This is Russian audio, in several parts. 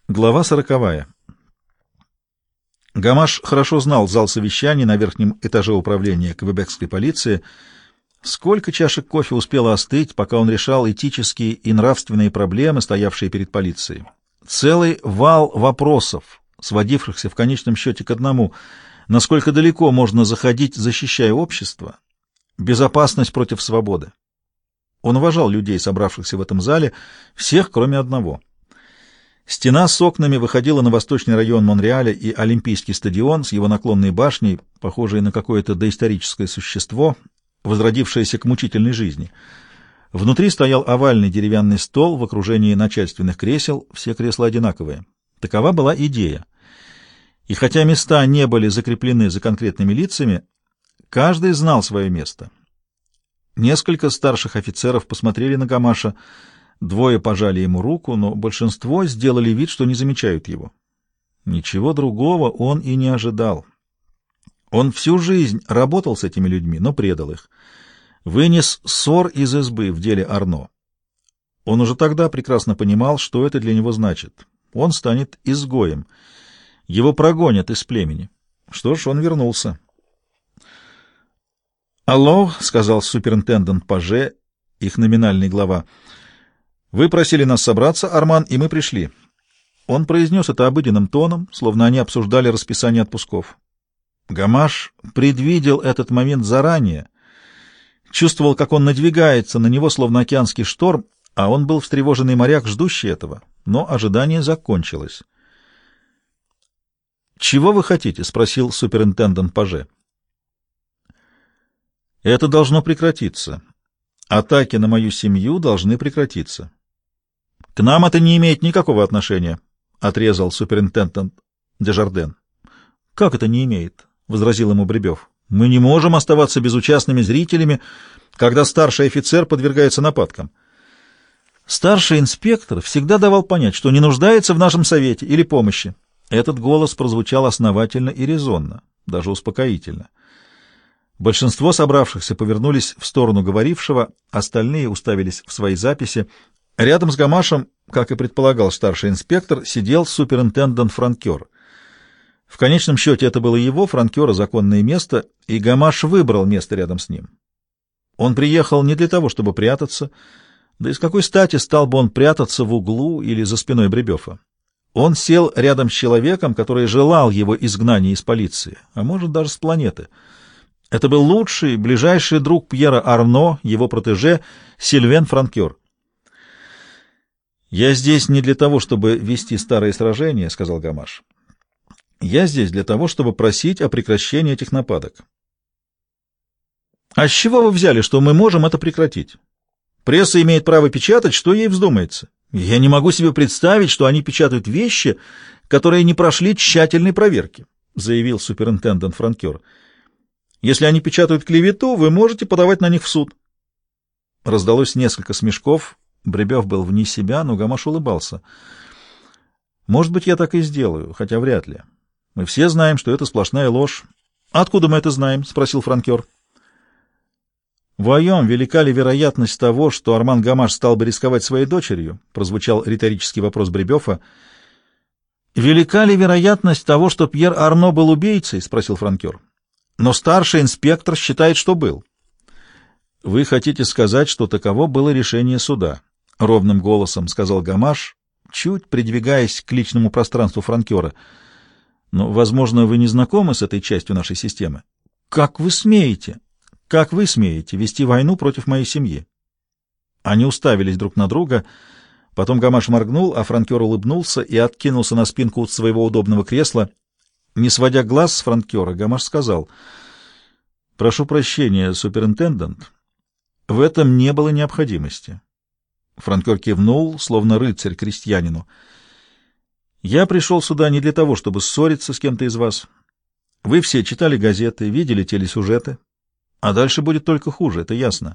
Глава 40. Гамаш хорошо знал зал совещаний на верхнем этаже управления квебекской полиции. Сколько чашек кофе успело остыть, пока он решал этические и нравственные проблемы, стоявшие перед полицией. Целый вал вопросов, сводившихся в конечном счете к одному: насколько далеко можно заходить, защищая общество, безопасность против свободы. Он уважал людей, собравшихся в этом зале, всех, кроме одного. Стена с окнами выходила на восточный район Монреаля и Олимпийский стадион с его наклонной башней, похожей на какое-то доисторическое существо, возродившееся к мучительной жизни. Внутри стоял овальный деревянный стол в окружении начальственных кресел, все кресла одинаковые. Такова была идея. И хотя места не были закреплены за конкретными лицами, каждый знал свое место. Несколько старших офицеров посмотрели на Гамаша, двое пожали ему руку, но большинство сделали вид, что не замечают его. Ничего другого он и не ожидал. Он всю жизнь работал с этими людьми, но предал их. Вынес ссор из избы в деле Арно. Он уже тогда прекрасно понимал, что это для него значит. Он станет изгоем. Его прогонят из племени. Что ж, он вернулся. «Алло», — сказал суперинтендант Паже, их номинальный глава. «Вы просили нас собраться, Арман, и мы пришли». Он произнес это обыденным тоном, словно они обсуждали расписание отпусков. Гамаш предвидел этот момент заранее, чувствовал, как он надвигается на него, словно океанский шторм, а он был встревоженный моряк, ждущий этого, но ожидание закончилось. «Чего вы хотите?» — спросил суперинтендант Паже. «Это должно прекратиться. Атаки на мою семью должны прекратиться». «К нам это не имеет никакого отношения», — отрезал суперинтендант Дежарден. «Как это не имеет?» — возразил ему Бребёв. «Мы не можем оставаться безучастными зрителями, когда старший офицер подвергается нападкам. Старший инспектор всегда давал понять, что не нуждается в нашем совете или помощи». Этот голос прозвучал основательно и резонно, даже успокоительно. Большинство собравшихся повернулись в сторону говорившего, остальные уставились в свои записи. Рядом с Гамашем, как и предполагал старший инспектор, сидел суперинтендант Франкер. В конечном счете это было его, Франкера, законное место, и Гамаш выбрал место рядом с ним. Он приехал не для того, чтобы прятаться, да и с какой стати стал бы он прятаться в углу или за спиной Бребёфа. Он сел рядом с человеком, который желал его изгнания из полиции, а может даже с планеты. Это был лучший, ближайший друг Пьера Арно, его протеже Сильвен Франкер. «Я здесь не для того, чтобы вести старые сражения», — сказал Гамаш. «Я здесь для того, чтобы просить о прекращении этих нападок». «А с чего вы взяли, что мы можем это прекратить? Пресса имеет право печатать, что ей вздумается. Я не могу себе представить, что они печатают вещи, которые не прошли тщательной проверки», — заявил суперинтендант Франкер. «Если они печатают клевету, вы можете подавать на них в суд». Раздалось несколько смешков. Бребёв был вне себя, но Гамаш улыбался. «Может быть, я так и сделаю, хотя вряд ли. Мы все знаем, что это сплошная ложь». «Откуда мы это знаем?» — спросил Франкер. «Воем, велика ли вероятность того, что Арман Гамаш стал бы рисковать своей дочерью?» — прозвучал риторический вопрос Бребёфа. «Велика ли вероятность того, что Пьер Арно был убийцей?» — спросил Франкер. «Но старший инспектор считает, что был». «Вы хотите сказать, что таково было решение суда?» — ровным голосом сказал Гамаш, чуть придвигаясь к личному пространству Франкера. «Но, возможно, вы не знакомы с этой частью нашей системы. Как вы смеете? Как вы смеете вести войну против моей семьи?» Они уставились друг на друга. Потом Гамаш моргнул, а Франкер улыбнулся и откинулся на спинку своего удобного кресла. Не сводя глаз с Франкера, Гамаш сказал: «Прошу прощения, суперинтендант, в этом не было необходимости». Франкер кивнул, словно рыцарь крестьянину. «Я пришел сюда не для того, чтобы ссориться с кем-то из вас. Вы все читали газеты, видели телесюжеты, а дальше будет только хуже, это ясно.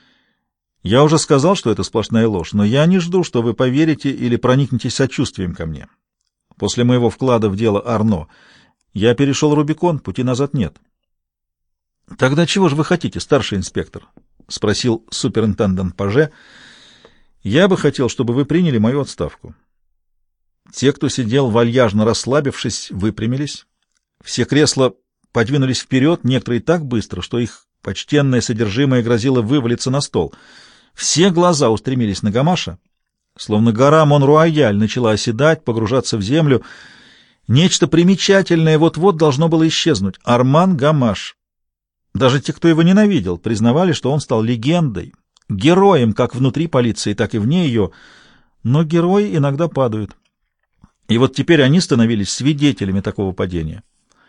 Я уже сказал, что это сплошная ложь, но я не жду, что вы поверите или проникнетесь сочувствием ко мне. После моего вклада в дело Арно я перешел Рубикон, пути назад нет». «Тогда чего же вы хотите, старший инспектор?» — спросил суперинтендант Паже. «Я бы хотел, чтобы вы приняли мою отставку». Те, кто сидел вальяжно расслабившись, выпрямились. Все кресла подвинулись вперед, некоторые так быстро, что их почтенное содержимое грозило вывалиться на стол. Все глаза устремились на Гамаша, словно гора Мон-Руаяль начала оседать, погружаться в землю. Нечто примечательное вот-вот должно было исчезнуть. Арман Гамаш. Даже те, кто его ненавидел, признавали, что он стал легендой, героем как внутри полиции, так и вне ее. Но герои иногда падают. И вот теперь они становились свидетелями такого падения.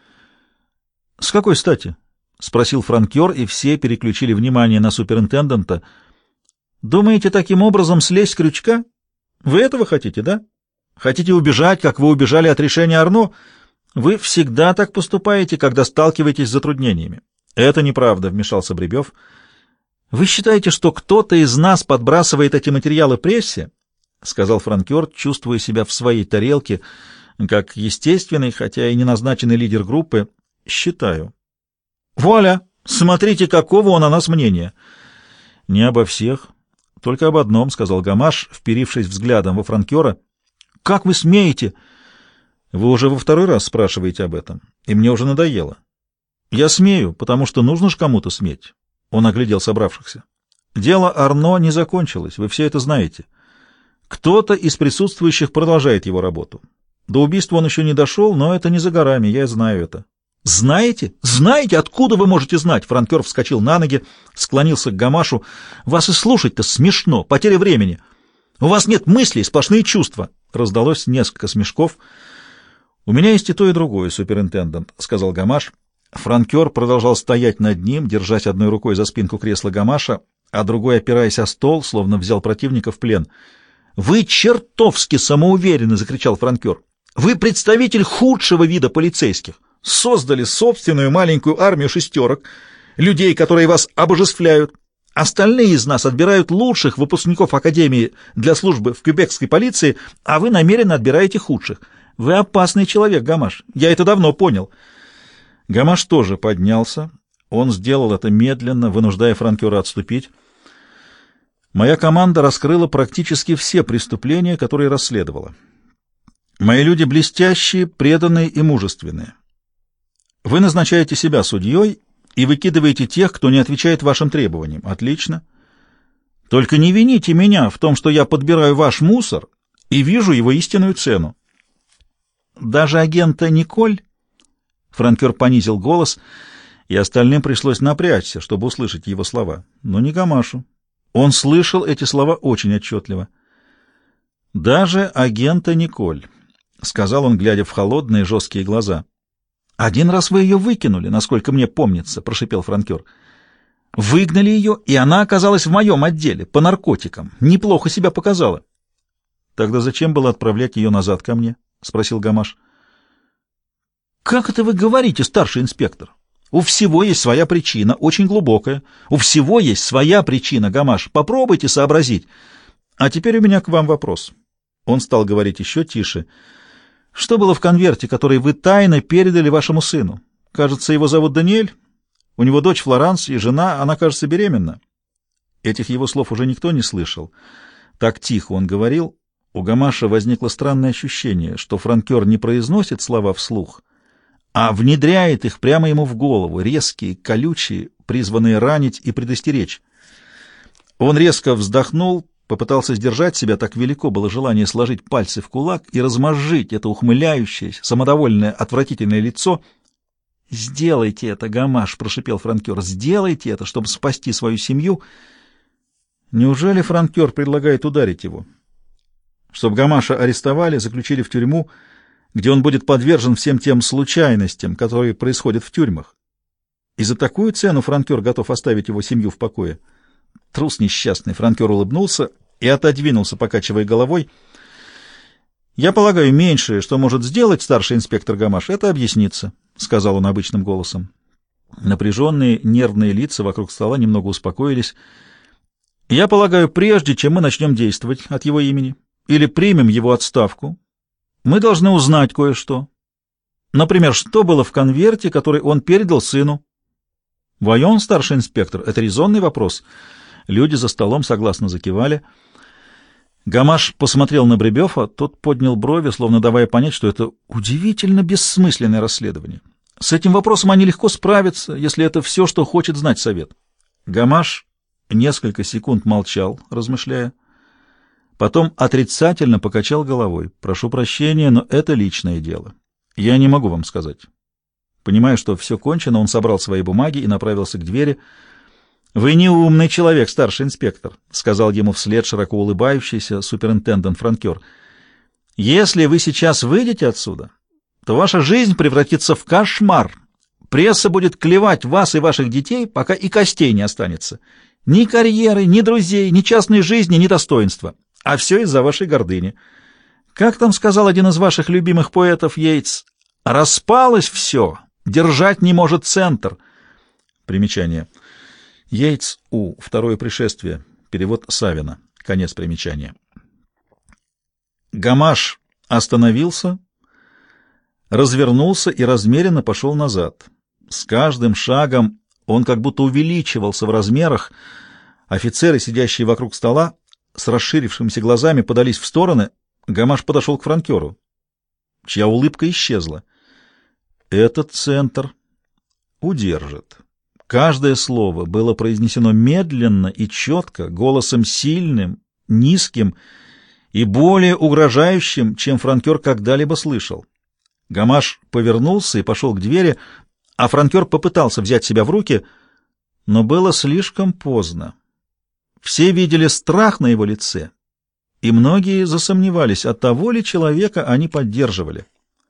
— С какой стати? — спросил франкер, и все переключили внимание на суперинтенданта. — Думаете, таким образом слезть с крючка? Вы этого хотите, да? Хотите убежать, как вы убежали от решения Арно? Вы всегда так поступаете, когда сталкиваетесь с затруднениями. — Это неправда, — вмешался Бребев. — Вы считаете, что кто-то из нас подбрасывает эти материалы прессе? — сказал франкер, чувствуя себя в своей тарелке, как естественный, хотя и не назначенный лидер группы. — Считаю. — Вуаля! Смотрите, какого он о нас мнения! — Не обо всех, только об одном, — сказал Гамаш, вперившись взглядом во франкера. — Как вы смеете? — Вы уже во второй раз спрашиваете об этом, и мне уже надоело. — Я смею, потому что нужно ж кому-то сметь. Он оглядел собравшихся. — Дело Арно не закончилось, вы все это знаете. Кто-то из присутствующих продолжает его работу. До убийства он еще не дошел, но это не за горами, я знаю это. — Знаете? Знаете? Откуда вы можете знать? Франкер вскочил на ноги, склонился к Гамашу. — Вас и слушать-то смешно, потеря времени. У вас нет мыслей, сплошные чувства. Раздалось несколько смешков. — У меня есть и то, и другое, суперинтендант, — сказал Гамаш. Франкер продолжал стоять над ним, держась одной рукой за спинку кресла Гамаша, а другой опираясь о стол, словно взял противника в плен. — Вы чертовски самоуверенны! — закричал франкер. — Вы представитель худшего вида полицейских. Создали собственную маленькую армию шестерок, людей, которые вас обожествляют. Остальные из нас отбирают лучших выпускников Академии для службы в квебекской полиции, а вы намеренно отбираете худших. Вы опасный человек, Гамаш. Я это давно понял. Гамаш тоже поднялся. Он сделал это медленно, вынуждая франкера отступить. Моя команда раскрыла практически все преступления, которые расследовала. Мои люди блестящие, преданные и мужественные. Вы назначаете себя судьей и выкидываете тех, кто не отвечает вашим требованиям. Отлично. Только не вините меня в том, что я подбираю ваш мусор и вижу его истинную цену. Даже агента Николь, франкер понизил голос, и остальным пришлось напрячься, чтобы услышать его слова, но не Гамашу. Он слышал эти слова очень отчетливо. «Даже агента Николь», — сказал он, глядя в холодные жесткие глаза. «Один раз вы ее выкинули, насколько мне помнится», — прошипел франкер. «Выгнали ее, и она оказалась в моем отделе, по наркотикам. Неплохо себя показала». «Тогда зачем было отправлять ее назад ко мне?» — спросил Гамаш. «Как это вы говорите, старший инспектор? У всего есть своя причина, очень глубокая. У всего есть своя причина, Гамаш. Попробуйте сообразить. А теперь у меня к вам вопрос». Он стал говорить еще тише. «Что было в конверте, который вы тайно передали вашему сыну? Кажется, его зовут Даниэль. У него дочь Флоранс и жена, она, кажется, беременна». Этих его слов уже никто не слышал. Так тихо он говорил. У Гамаша возникло странное ощущение, что франкер не произносит слова вслух, а внедряет их прямо ему в голову, резкие, колючие, призванные ранить и предостеречь. Он резко вздохнул, попытался сдержать себя, так велико было желание сложить пальцы в кулак и размозжить это ухмыляющееся, самодовольное, отвратительное лицо. «Сделайте это, Гамаш!» — прошипел франкер. «Сделайте это, чтобы спасти свою семью!» Неужели франкер предлагает ударить его? Чтобы Гамаша арестовали, заключили в тюрьму, где он будет подвержен всем тем случайностям, которые происходят в тюрьмах. И за такую цену франкер готов оставить его семью в покое. Трус несчастный. Франкер улыбнулся и отодвинулся, покачивая головой. «Я полагаю, меньшее, что может сделать старший инспектор Гамаш, это объясниться», — сказал он обычным голосом. Напряженные, нервные лица вокруг стола немного успокоились. «Я полагаю, прежде чем мы начнем действовать от его имени или примем его отставку, мы должны узнать кое-что. Например, что было в конверте, который он передал сыну?» «Войон, старший инспектор, это резонный вопрос». Люди за столом согласно закивали. Гамаш посмотрел на Бребёфа, тот поднял брови, словно давая понять, что это удивительно бессмысленное расследование. С этим вопросом они легко справятся, если это все, что хочет знать совет. Гамаш несколько секунд молчал, размышляя. Потом отрицательно покачал головой. «Прошу прощения, но это личное дело. Я не могу вам сказать». Понимая, что все кончено, он собрал свои бумаги и направился к двери. «Вы не умный человек, старший инспектор», — сказал ему вслед широко улыбающийся суперинтендант Франкер. «Если вы сейчас выйдете отсюда, то ваша жизнь превратится в кошмар. Пресса будет клевать вас и ваших детей, пока и костей не останется. Ни карьеры, ни друзей, ни частной жизни, ни достоинства. А все из-за вашей гордыни. Как там сказал один из ваших любимых поэтов Йейтс, «Распалось все, держать не может центр». Примечание. Йейтс У. Второе пришествие. Перевод Савина. Конец примечания. Гамаш остановился, развернулся и размеренно пошел назад. С каждым шагом он как будто увеличивался в размерах. Офицеры, сидящие вокруг стола, с расширившимися глазами подались в стороны. Гамаш подошел к Франкеру, чья улыбка исчезла. «Этот центр удержит». Каждое слово было произнесено медленно и четко, голосом сильным, низким и более угрожающим, чем Франкер когда-либо слышал. Гамаш повернулся и пошел к двери, а Франкер попытался взять себя в руки, но было слишком поздно. Все видели страх на его лице, и многие засомневались, от того ли человека они поддерживали.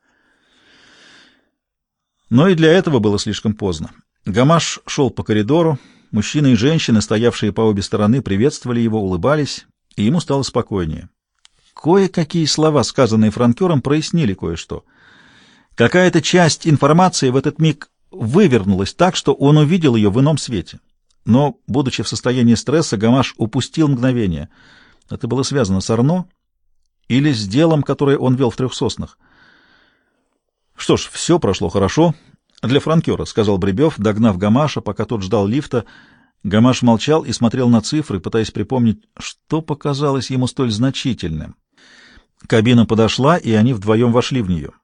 Но и для этого было слишком поздно. Гамаш шел по коридору, мужчины и женщины, стоявшие по обе стороны, приветствовали его, улыбались, и ему стало спокойнее. Кое-какие слова, сказанные Франкером, прояснили кое-что. Какая-то часть информации в этот миг вывернулась так, что он увидел ее в ином свете. Но, будучи в состоянии стресса, Гамаш упустил мгновение. Это было связано с Арно или с делом, которое он вел в Трех Соснах. «Что ж, все прошло хорошо для Франкера», — сказал Бребёв, догнав Гамаша, пока тот ждал лифта. Гамаш молчал и смотрел на цифры, пытаясь припомнить, что показалось ему столь значительным. Кабина подошла, и они вдвоем вошли в нее.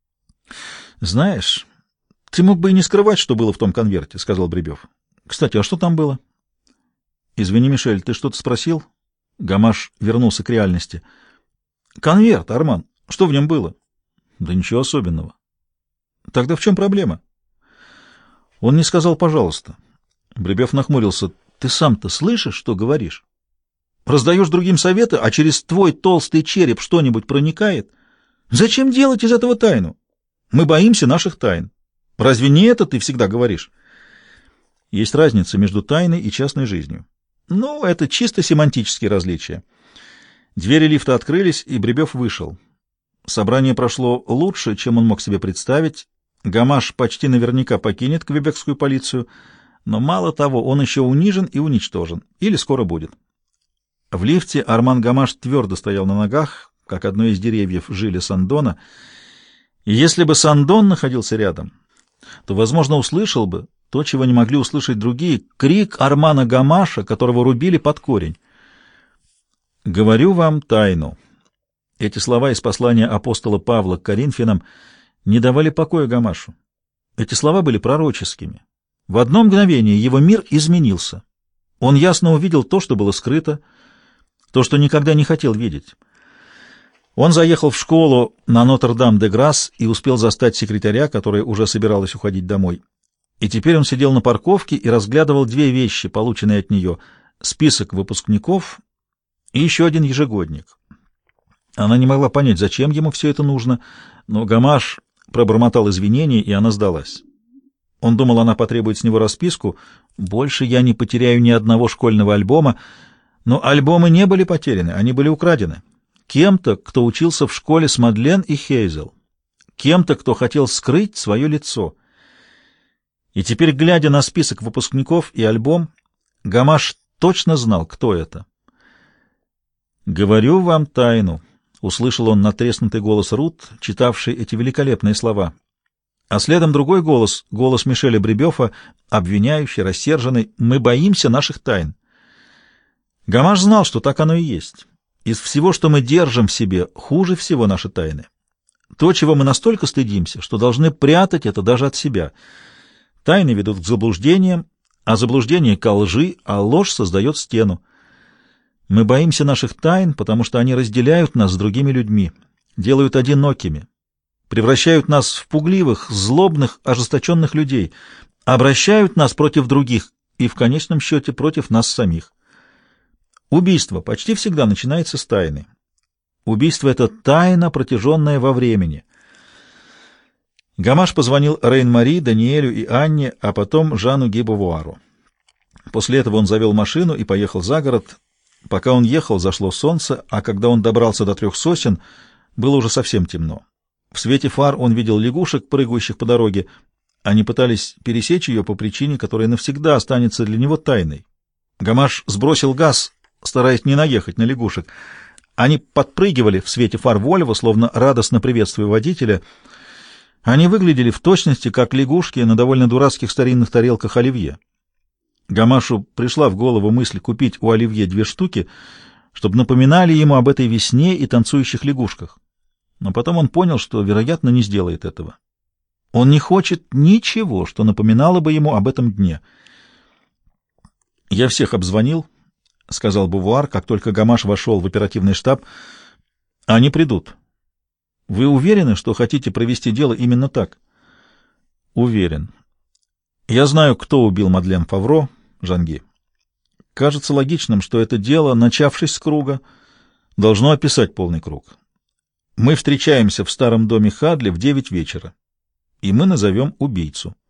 «Знаешь, ты мог бы и не скрывать, что было в том конверте», — сказал Бребёв. «Кстати, а что там было?» «Извини, Мишель, ты что-то спросил?» Гамаш вернулся к реальности. «Конверт, Арман. Что в нем было?» «Да ничего особенного». «Тогда в чем проблема?» Он не сказал «пожалуйста». Бребёв нахмурился. «Ты сам-то слышишь, что говоришь? Раздаешь другим советы, а через твой толстый череп что-нибудь проникает? Зачем делать из этого тайну? Мы боимся наших тайн. Разве не это ты всегда говоришь?» Есть разница между тайной и частной жизнью. Ну, это чисто семантические различия. Двери лифта открылись, и Бребёв вышел. Собрание прошло лучше, чем он мог себе представить. Гамаш почти наверняка покинет квебекскую полицию, но мало того, он еще унижен и уничтожен. Или скоро будет. В лифте Арман Гамаш твердо стоял на ногах, как одно из деревьев жили Сандона. И если бы Сандон находился рядом, то, возможно, услышал бы то, чего не могли услышать другие, крик Армана Гамаша, которого рубили под корень. «Говорю вам тайну». Эти слова из послания апостола Павла к Коринфянам не давали покоя Гамашу. Эти слова были пророческими. В одно мгновение его мир изменился. Он ясно увидел то, что было скрыто, то, что никогда не хотел видеть. Он заехал в школу на Нотр-Дам-де-Грасс и успел застать секретаря, которая уже собиралась уходить домой. И теперь он сидел на парковке и разглядывал две вещи, полученные от нее: список выпускников и еще один ежегодник. Она не могла понять, зачем ему все это нужно, но Гамаш пробормотал извинения, и она сдалась. Он думал, она потребует с него расписку. «Больше я не потеряю ни одного школьного альбома». Но альбомы не были потеряны, они были украдены. Кем-то, кто учился в школе с Мадлен и Хейзел. Кем-то, кто хотел скрыть свое лицо. И теперь, глядя на список выпускников и альбом, Гамаш точно знал, кто это. «Говорю вам тайну», — услышал он натреснутый голос Рут, читавший эти великолепные слова. А следом другой голос, голос Мишеля Бребёфа, обвиняющий, рассерженный: «Мы боимся наших тайн». Гамаш знал, что так оно и есть. Из всего, что мы держим в себе, хуже всего наши тайны. То, чего мы настолько стыдимся, что должны прятать это даже от себя. Тайны ведут к заблуждениям, а заблуждение — ко лжи, а ложь создает стену. Мы боимся наших тайн, потому что они разделяют нас с другими людьми, делают одинокими, превращают нас в пугливых, злобных, ожесточенных людей, обращают нас против других и, в конечном счете, против нас самих. Убийство почти всегда начинается с тайны. Убийство — это тайна, протяженная во времени. Гамаш позвонил Рейн-Мари, Даниэлю и Анне, а потом Жану Ги-Бовуару. После этого он завел машину и поехал за город. Пока он ехал, зашло солнце, а когда он добрался до 3 сосен, было уже совсем темно. В свете фар он видел лягушек, прыгающих по дороге. Они пытались пересечь ее по причине, которая навсегда останется для него тайной. Гамаш сбросил газ, стараясь не наехать на лягушек. Они подпрыгивали в свете фар Вольво, словно радостно приветствуя водителя. Они выглядели в точности, как лягушки на довольно дурацких старинных тарелках оливье. Гамашу пришла в голову мысль купить у оливье 2 штуки, чтобы напоминали ему об этой весне и танцующих лягушках. Но потом он понял, что, вероятно, не сделает этого. Он не хочет ничего, что напоминало бы ему об этом дне. «Я всех обзвонил», — сказал Бовуар, как только Гамаш вошел в оперативный штаб. «Они придут. Вы уверены, что хотите провести дело именно так?» «Уверен. Я знаю, кто убил Мадлен Фавро, Жанги. Кажется логичным, что это дело, начавшись с круга, должно описать полный круг. Мы встречаемся в старом доме Хадли в 9 вечера, и мы назовем убийцу».